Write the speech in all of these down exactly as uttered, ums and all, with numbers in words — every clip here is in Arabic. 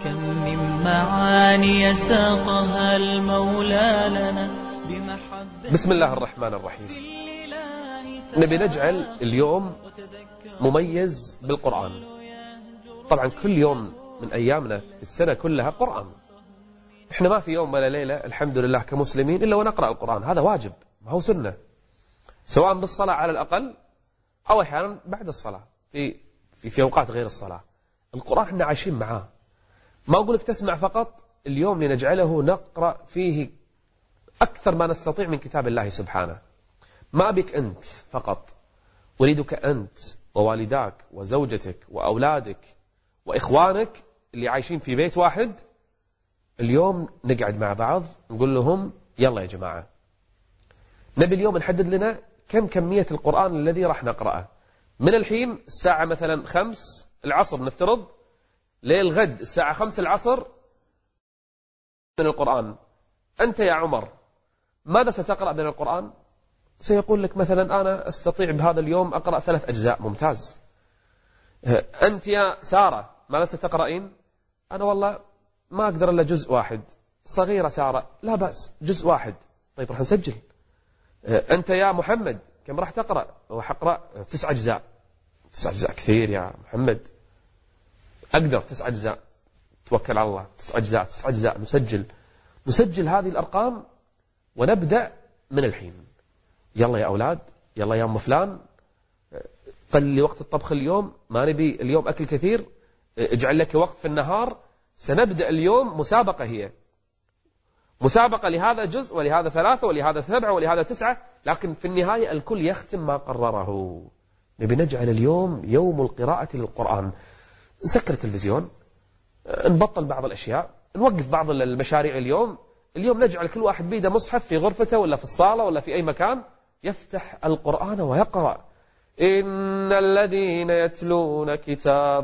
كم من معاني ساقها المولى لنا بمحبة. بسم الله الرحمن الرحيم. نبي نجعل اليوم مميز بالقرآن. طبعا كل يوم من أيامنا في السنة كلها قرآن. إحنا ما في يوم ولا ليلة الحمد لله كمسلمين إلا ونقرأ القرآن. هذا واجب، ما هو سنة، سواء بالصلاة على الأقل أو أحيانا بعد الصلاة في في في أوقات غير الصلاة. القرآن إحنا عايشين معاه. ما أقول لك تسمع فقط، اليوم لنجعله نقرأ فيه أكثر ما نستطيع من كتاب الله سبحانه. ما بك أنت فقط، أريدك أنت ووالداك وزوجتك وأولادك وإخوانك اللي عايشين في بيت واحد. اليوم نقعد مع بعض نقول لهم يلا يا جماعة، نبي اليوم نحدد لنا كم كمية القرآن الذي راح نقرأه من الحين الساعة مثلا خمس العصر نفترض للغد الساعة خمس العصر من القرآن. أنت يا عمر ماذا ستقرأ من القرآن؟ سيقول لك مثلا أنا أستطيع بهذا اليوم أقرأ ثلاث أجزاء. ممتاز. أنت يا سارة ماذا ستقرأين؟ أنا والله ما أقدر إلا جزء واحد. صغيرة سارة، لا بأس جزء واحد. طيب راح نسجل. أنت يا محمد كم راح تقرأ؟ راح أقرأ تسع أجزاء. تسع أجزاء كثير يا محمد. أقدر تسع أجزاء. توكل على الله. تسع أجزاء تسع أجزاء. نسجل نسجل هذه الأرقام ونبدأ من الحين. يلا يا أولاد، يلا يا أم فلان، قل لي وقت الطبخ اليوم، ما نبي اليوم أكل كثير، اجعل لك وقت في النهار. سنبدأ اليوم مسابقة، هي مسابقة لهذا جزء ولهذا ثلاثة ولهذا سبعة ولهذا تسعة، لكن في النهاية الكل يختم ما قرره. نبي نجعل اليوم يوم القراءة للقرآن. نسكر التلفزيون، نبطل بعض الأشياء، نوقف بعض المشاريع. اليوم اليوم نجعل كل واحد بيده مصحف في غرفته ولا في الصالة ولا في أي مكان، يفتح القرآن ويقرأ. إن الذين يتلون كتاب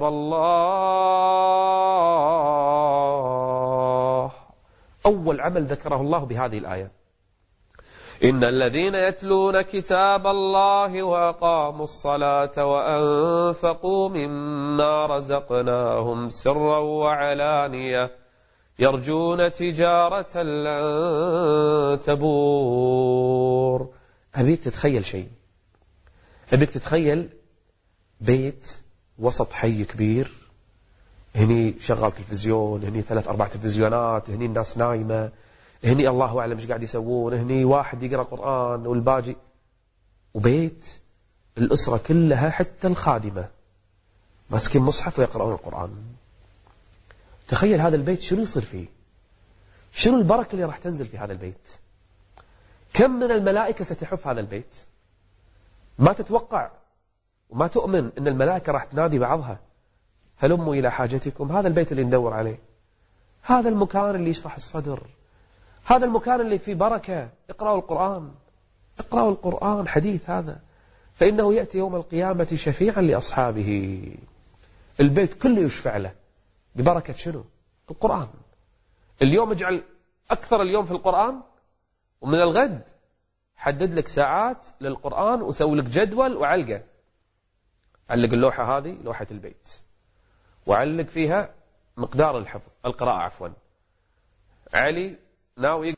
الله، أول عمل ذكره الله بهذه الآية. إن الذين يتلون كتاب الله وأقاموا الصلاة وأنفقوا مما رزقناهم سرا وعلانية يرجون تجارة لن تبور. أبيك تتخيل شيء، أبيك تتخيل بيت وسط حي كبير، هني شغال تلفزيون، هني ثلاث أربع تلفزيونات، هني الناس نايمة، هني الله أعلم إيش قاعد يسوون، هني واحد يقرأ قرآن والباقي، وبيت الأسرة كلها حتى الخادمة ماسكين مصحف ويقرؤون القرآن. تخيل هذا البيت شنو يصير فيه، شنو البركة اللي راح تنزل في هذا البيت، كم من الملائكة ستحف هذا البيت. ما تتوقع وما تؤمن أن الملائكة راح تنادي بعضها هلموا إلى حاجتكم. هذا البيت اللي ندور عليه، هذا المكان اللي يشرح الصدر، هذا المكان اللي فيه بركة. اقرأوا القرآن، اقرأوا القرآن. حديث هذا، فإنه يأتي يوم القيامة شفيعا لأصحابه. البيت كله يشفع له ببركة شنو؟ القرآن. اليوم اجعل أكثر اليوم في القرآن، ومن الغد حدد لك ساعات للقرآن وسوي لك جدول وعلقه. علق اللوحة هذه لوحة البيت، وعلق فيها مقدار الحفظ القراءة عفوا. علي ناوي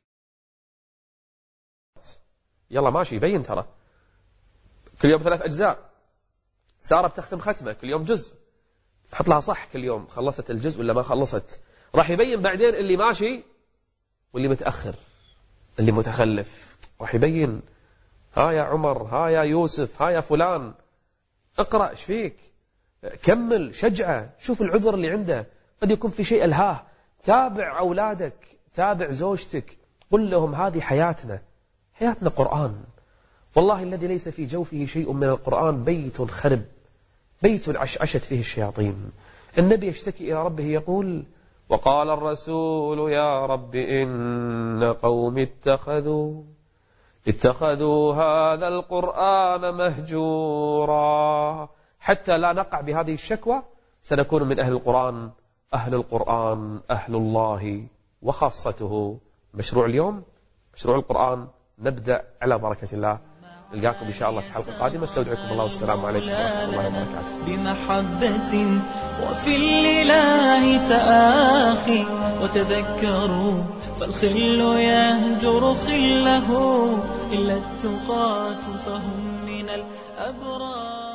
يلا ماشي يبين ترى كل يوم ثلاث أجزاء. سارة بتختم ختمة كل يوم جزء، حط لها صح كل يوم خلصت الجزء ولا ما خلصت. راح يبين بعدين اللي ماشي واللي متأخر، اللي متخلف. راح يبين ها يا عمر، ها يا يوسف، ها يا فلان، اقرأ ايش فيك، كمل، شجعه، شوف العذر اللي عنده، قد يكون في شيء ألهاه. تابع أولادك، تابع زوجتك، قل لهم هذه حياتنا، حياتنا قرآن. والله الذي ليس في جوفه شيء من القرآن بيت خرب، بيت عشعشت فيه الشياطين. النبي يشتكي إلى ربه يقول: وقال الرسول يا رب إن قوم اتخذوا اتخذوا هذا القرآن مهجورا. حتى لا نقع بهذه الشكوى سنكون من أهل القرآن. أهل القرآن أهل الله وخاصته. مشروع اليوم مشروع القرآن. نبدأ على بركة الله. نلقاكم إن شاء الله في حلقة قادمة. استودعكم الله والسلام عليكم ورحمة الله وبركاته. بمحبة وفي الإله تآخي وتذكروا فالخل يهجر خله إلا التقاة فهم من الأبرار.